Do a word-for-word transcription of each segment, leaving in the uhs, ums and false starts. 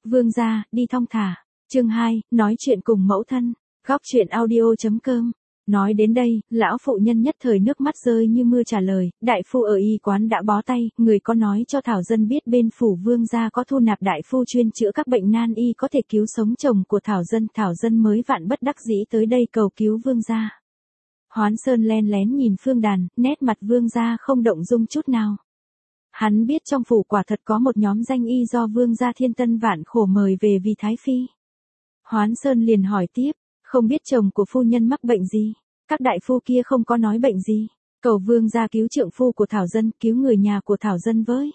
Vương gia, đi thong thả. Chương hai, nói chuyện cùng mẫu thân. Góc truyện audio.com. Nói đến đây, lão phụ nhân nhất thời nước mắt rơi như mưa trả lời, đại phu ở y quán đã bó tay, người có nói cho Thảo Dân biết bên phủ Vương gia có thu nạp đại phu chuyên chữa các bệnh nan y có thể cứu sống chồng của Thảo Dân, Thảo Dân mới vạn bất đắc dĩ tới đây cầu cứu Vương gia. Hoán Sơn len lén nhìn Phương Đàn, nét mặt Vương gia không động dung chút nào. Hắn biết trong phủ quả thật có một nhóm danh y do Vương gia thiên tân vạn khổ mời về vì Thái Phi. Hoán Sơn liền hỏi tiếp, không biết chồng của phu nhân mắc bệnh gì, các đại phu kia không có nói bệnh gì, cầu Vương gia cứu trượng phu của Thảo Dân, cứu người nhà của Thảo Dân với.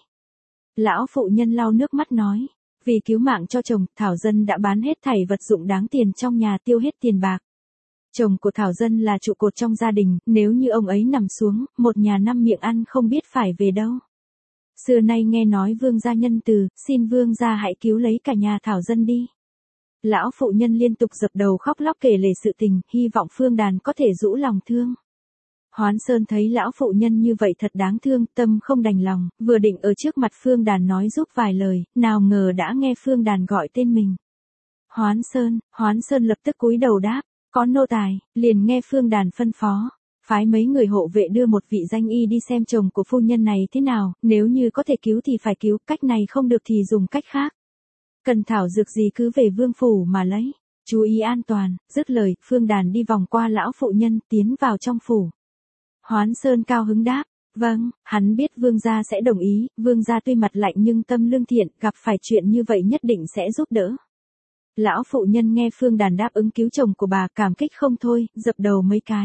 Lão phụ nhân lau nước mắt nói, vì cứu mạng cho chồng, Thảo Dân đã bán hết thảy vật dụng đáng tiền trong nhà, tiêu hết tiền bạc. Chồng của Thảo Dân là trụ cột trong gia đình, nếu như ông ấy nằm xuống, một nhà năm miệng ăn không biết phải về đâu. Xưa nay nghe nói Vương gia nhân từ, xin Vương gia hãy cứu lấy cả nhà Thảo Dân đi. Lão phụ nhân liên tục dập đầu khóc lóc kể lể sự tình, hy vọng Phương Đàn có thể rũ lòng thương. Hoán Sơn thấy lão phụ nhân như vậy thật đáng thương, tâm không đành lòng, vừa định ở trước mặt Phương Đàn nói giúp vài lời, nào ngờ đã nghe Phương Đàn gọi tên mình. Hoán Sơn, Hoán Sơn lập tức cúi đầu đáp, có nô tài, liền nghe Phương Đàn phân phó. Phái mấy người hộ vệ đưa một vị danh y đi xem chồng của phu nhân này thế nào, nếu như có thể cứu thì phải cứu, cách này không được thì dùng cách khác. Cần thảo dược gì cứ về vương phủ mà lấy, chú ý an toàn. Dứt lời, Phương Đàn đi vòng qua lão phụ nhân, tiến vào trong phủ. Hoán Sơn cao hứng đáp, vâng, hắn biết Vương gia sẽ đồng ý, Vương gia tuy mặt lạnh nhưng tâm lương thiện, gặp phải chuyện như vậy nhất định sẽ giúp đỡ. Lão phụ nhân nghe Phương Đàn đáp ứng cứu chồng của bà cảm kích không thôi, dập đầu mấy cái.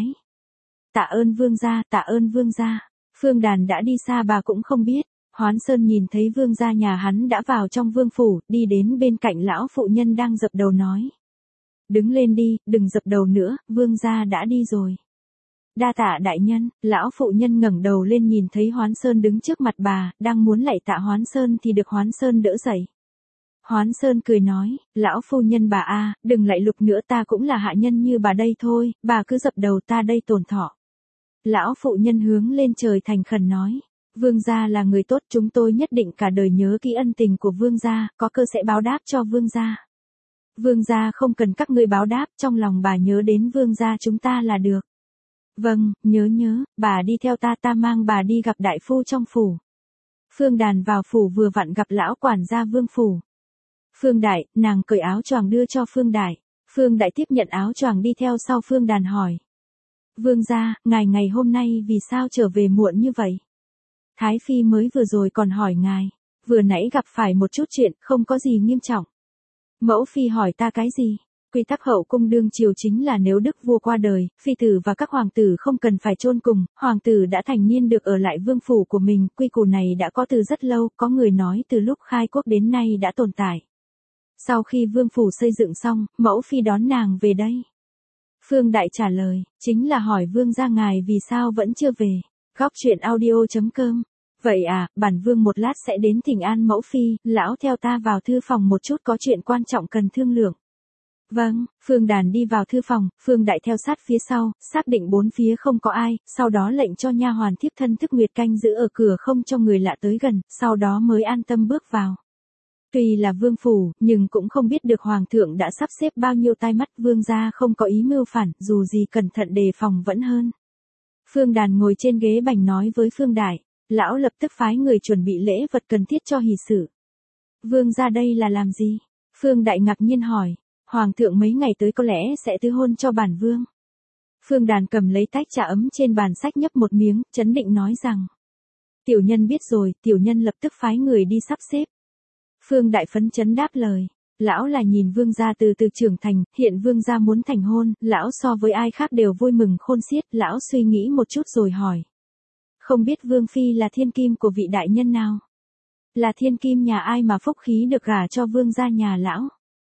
Tạ ơn Vương gia, tạ ơn Vương gia. Phương Đàn đã đi xa bà cũng không biết. Hoán Sơn nhìn thấy Vương gia nhà hắn đã vào trong vương phủ, đi đến bên cạnh lão phụ nhân đang dập đầu nói. Đứng lên đi, đừng dập đầu nữa, Vương gia đã đi rồi. Đa tạ đại nhân. Lão phụ nhân ngẩng đầu lên nhìn thấy Hoán Sơn đứng trước mặt bà, đang muốn lạy tạ Hoán Sơn thì được Hoán Sơn đỡ dậy. Hoán Sơn cười nói, lão phu nhân bà a, đừng lạy lục nữa, ta cũng là hạ nhân như bà đây thôi, bà cứ dập đầu ta đây tổn thọ. Lão phụ nhân hướng lên trời thành khẩn nói, Vương gia là người tốt, chúng tôi nhất định cả đời nhớ kỹ ân tình của Vương gia, có cơ sẽ báo đáp cho Vương gia. Vương gia không cần các ngươi báo đáp, trong lòng bà nhớ đến Vương gia chúng ta là được. Vâng, nhớ nhớ, bà đi theo ta, ta mang bà đi gặp đại phu trong phủ. Phương Đàn vào phủ vừa vặn gặp lão quản gia Vương phủ. Phương Đại, nàng cởi áo choàng đưa cho Phương Đại. Phương Đại tiếp nhận áo choàng đi theo sau Phương Đàn hỏi. Vương gia, ngài ngày hôm nay vì sao trở về muộn như vậy? Thái Phi mới vừa rồi còn hỏi ngài, vừa nãy gặp phải một chút chuyện, không có gì nghiêm trọng. Mẫu Phi hỏi ta cái gì? Quy tắc hậu cung đương triều chính là nếu đức vua qua đời, Phi tử và các hoàng tử không cần phải chôn cùng, hoàng tử đã thành niên được ở lại vương phủ của mình, quy củ này đã có từ rất lâu, có người nói từ lúc khai quốc đến nay đã tồn tại. Sau khi vương phủ xây dựng xong, mẫu Phi đón nàng về đây. Phương Đại trả lời, chính là hỏi Vương gia ngài vì sao vẫn chưa về. Góc truyện audio.com. Vậy à, bản Vương một lát sẽ đến thỉnh an mẫu Phi, lão theo ta vào thư phòng một chút, có chuyện quan trọng cần thương lượng. Vâng, Phương Đàn đi vào thư phòng, Phương Đại theo sát phía sau, xác định bốn phía không có ai, sau đó lệnh cho nha hoàn thiếp thân Thức Nguyệt canh giữ ở cửa không cho người lạ tới gần, sau đó mới an tâm bước vào. Tuy là vương phủ, nhưng cũng không biết được hoàng thượng đã sắp xếp bao nhiêu tai mắt, Vương gia không có ý mưu phản, dù gì cẩn thận đề phòng vẫn hơn. Phương Đàn ngồi trên ghế bành nói với Phương Đại, lão lập tức phái người chuẩn bị lễ vật cần thiết cho hỷ sự. Vương gia đây là làm gì? Phương Đại ngạc nhiên hỏi, hoàng thượng mấy ngày tới có lẽ sẽ tứ hôn cho bản vương. Phương Đàn cầm lấy tách trà ấm trên bàn sách nhấp một miếng, chấn định nói rằng, tiểu nhân biết rồi, tiểu nhân lập tức phái người đi sắp xếp. Phương Đại phấn chấn đáp lời, lão là nhìn Vương gia từ từ trưởng thành, hiện Vương gia muốn thành hôn, lão so với ai khác đều vui mừng khôn xiết, lão suy nghĩ một chút rồi hỏi. Không biết Vương Phi là thiên kim của vị đại nhân nào? Là thiên kim nhà ai mà phúc khí được gả cho Vương gia nhà lão?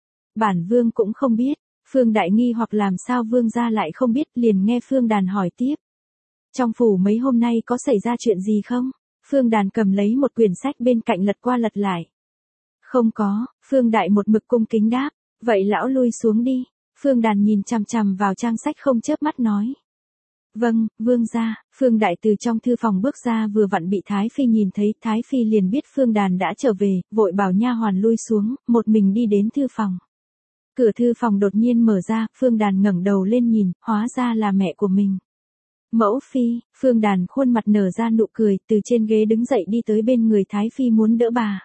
Bản Vương cũng không biết. Phương Đại nghi hoặc làm sao Vương gia lại không biết, liền nghe Phương Đàn hỏi tiếp. Trong phủ mấy hôm nay có xảy ra chuyện gì không? Phương Đàn cầm lấy một quyển sách bên cạnh lật qua lật lại. Không có, Phương Đại một mực cung kính đáp, vậy lão lui xuống đi. Phương Đàn nhìn chằm chằm vào trang sách không chớp mắt nói. Vâng, vương gia. Phương Đại từ trong thư phòng bước ra vừa vặn bị Thái Phi nhìn thấy, Thái Phi liền biết Phương Đàn đã trở về, vội bảo nha hoàn lui xuống, một mình đi đến thư phòng. Cửa thư phòng đột nhiên mở ra, Phương Đàn ngẩng đầu lên nhìn, hóa ra là mẹ của mình. Mẫu phi. Phương Đàn khuôn mặt nở ra nụ cười, từ trên ghế đứng dậy đi tới bên người Thái Phi muốn đỡ bà.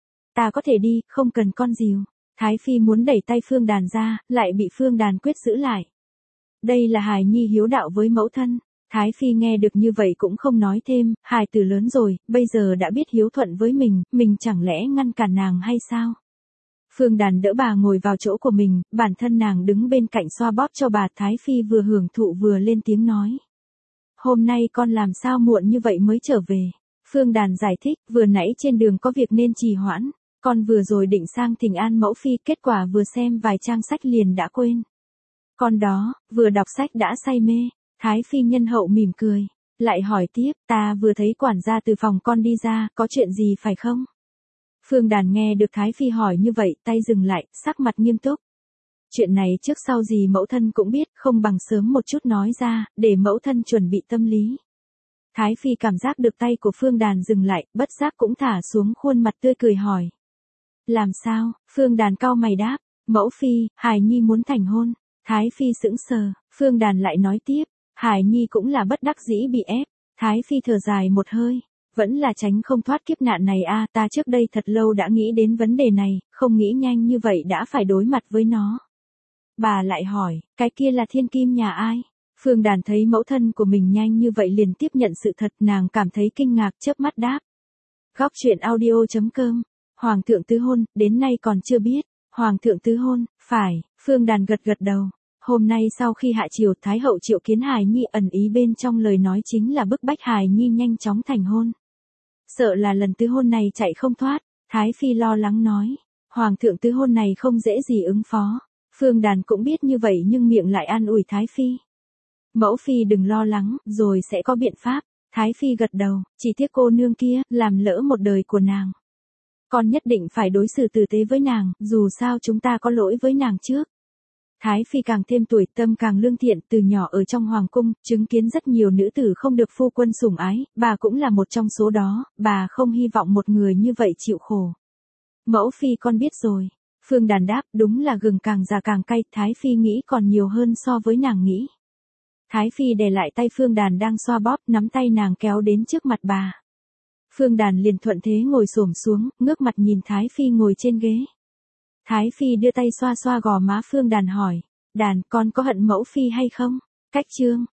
Ta có thể đi, không cần con dìu. Thái Phi muốn đẩy tay Phương Đàn ra, lại bị Phương Đàn quyết giữ lại. Đây là hài nhi hiếu đạo với mẫu thân. Thái Phi nghe được như vậy cũng không nói thêm, hài tử lớn rồi, bây giờ đã biết hiếu thuận với mình, mình chẳng lẽ ngăn cản nàng hay sao? Phương Đàn đỡ bà ngồi vào chỗ của mình, bản thân nàng đứng bên cạnh xoa bóp cho bà. Thái Phi vừa hưởng thụ vừa lên tiếng nói. Hôm nay con làm sao muộn như vậy mới trở về? Phương Đàn giải thích, vừa nãy trên đường có việc nên trì hoãn. Con vừa rồi định sang thỉnh an mẫu phi, kết quả vừa xem vài trang sách liền đã quên. Con đó, vừa đọc sách đã say mê. Thái Phi nhân hậu mỉm cười, lại hỏi tiếp, ta vừa thấy quản gia từ phòng con đi ra, có chuyện gì phải không? Phương Đàn nghe được Thái Phi hỏi như vậy, tay dừng lại, sắc mặt nghiêm túc. Chuyện này trước sau gì mẫu thân cũng biết, không bằng sớm một chút nói ra, để mẫu thân chuẩn bị tâm lý. Thái Phi cảm giác được tay của Phương Đàn dừng lại, bất giác cũng thả xuống khuôn mặt tươi cười hỏi. Làm sao? Phương Đàn cau mày đáp, mẫu phi, hài nhi muốn thành hôn. Thái Phi sững sờ, Phương Đàn lại nói tiếp, hài nhi cũng là bất đắc dĩ bị ép. Thái Phi thở dài một hơi, vẫn là tránh không thoát kiếp nạn này a, ta trước đây thật lâu đã nghĩ đến vấn đề này, không nghĩ nhanh như vậy đã phải đối mặt với nó. Bà lại hỏi, cái kia là thiên kim nhà ai? Phương Đàn thấy mẫu thân của mình nhanh như vậy liền tiếp nhận sự thật, nàng cảm thấy kinh ngạc, chớp mắt đáp. Góc truyện audio chấm com. Hoàng thượng tứ hôn, đến nay còn chưa biết. Hoàng thượng tứ hôn, phải. Phương Đàn gật gật đầu. Hôm nay sau khi hạ triều, Thái hậu triệu kiến hài nhi, ẩn ý bên trong lời nói chính là bức bách hài nhi nhanh chóng thành hôn. Sợ là lần tứ hôn này chạy không thoát. Thái Phi lo lắng nói. Hoàng thượng tứ hôn này không dễ gì ứng phó. Phương Đàn cũng biết như vậy nhưng miệng lại an ủi Thái Phi. Mẫu phi đừng lo lắng, rồi sẽ có biện pháp. Thái Phi gật đầu, chỉ tiếc cô nương kia, làm lỡ một đời của nàng. Con nhất định phải đối xử tử tế với nàng, dù sao chúng ta có lỗi với nàng trước. Thái Phi càng thêm tuổi, tâm càng lương thiện, từ nhỏ ở trong hoàng cung, chứng kiến rất nhiều nữ tử không được phu quân sủng ái, bà cũng là một trong số đó, bà không hy vọng một người như vậy chịu khổ. Mẫu phi con biết rồi. Phương Đàn đáp, đúng là gừng càng già càng cay, Thái Phi nghĩ còn nhiều hơn so với nàng nghĩ. Thái Phi đè lại tay Phương Đàn đang xoa bóp, nắm tay nàng kéo đến trước mặt bà. Phương Đàn liền thuận thế ngồi xổm xuống, ngước mặt nhìn Thái Phi ngồi trên ghế. Thái Phi đưa tay xoa xoa gò má Phương Đàn hỏi, Đàn, con có hận mẫu phi hay không? Cách chương.